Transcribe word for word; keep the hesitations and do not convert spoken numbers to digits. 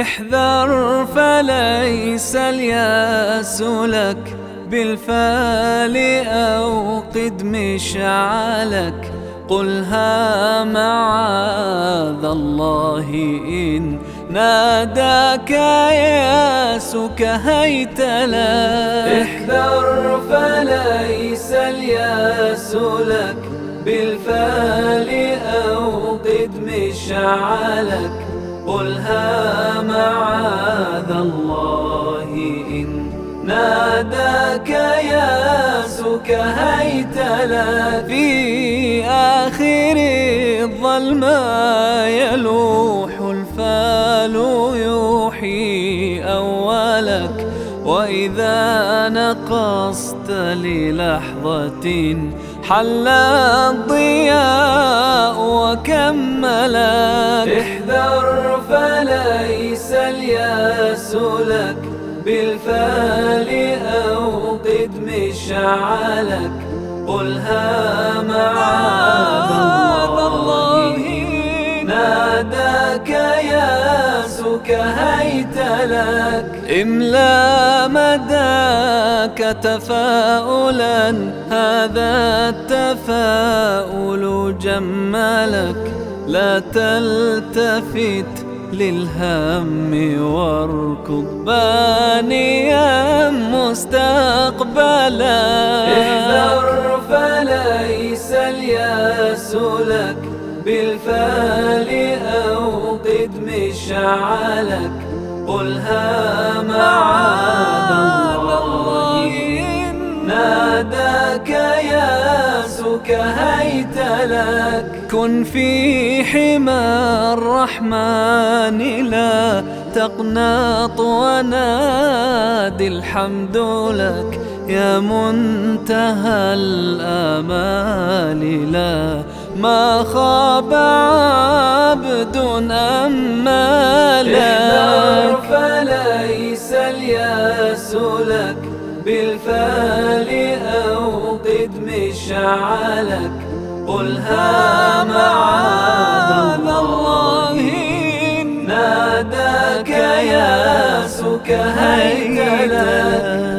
احذر فليس الياس لك، بالفعل أوقد مشعلك. قلها معاذ الله إن ناداك ياسك هيت لك. احذر فليس الياس لك، بالفعل أوقد مشعلك. قلها معاذ الله إن ناداك ياسك هيت لك. في آخر الظلماء يلوح الفال يوحي أولك، وإذا نقصت للحظة حل الضياء وكملك. احذر فليس الياس لك، بالفعل أوقد مشعلك. قلها معاذ الله ناداك ياسك هيت لك. املا مداك تفاؤلا، هذا التفاؤل جملك. لا تلتفت للهم واركض بانيا مستقبلا. احذر فليس الياس لك، بالفعل أوقد مشعلك. قلها معاذ الله ناداك ياسك هيت لك. كن في حمى الرحمن لا تقنط، ونادي الحمد لك. يا منتهى الآمال لا ما خاب عبد أمالك. احذر فليس الياس لك، بالفعل أوقد مشعلك. قلها معاذ الله ناداك ياسك هيت لك.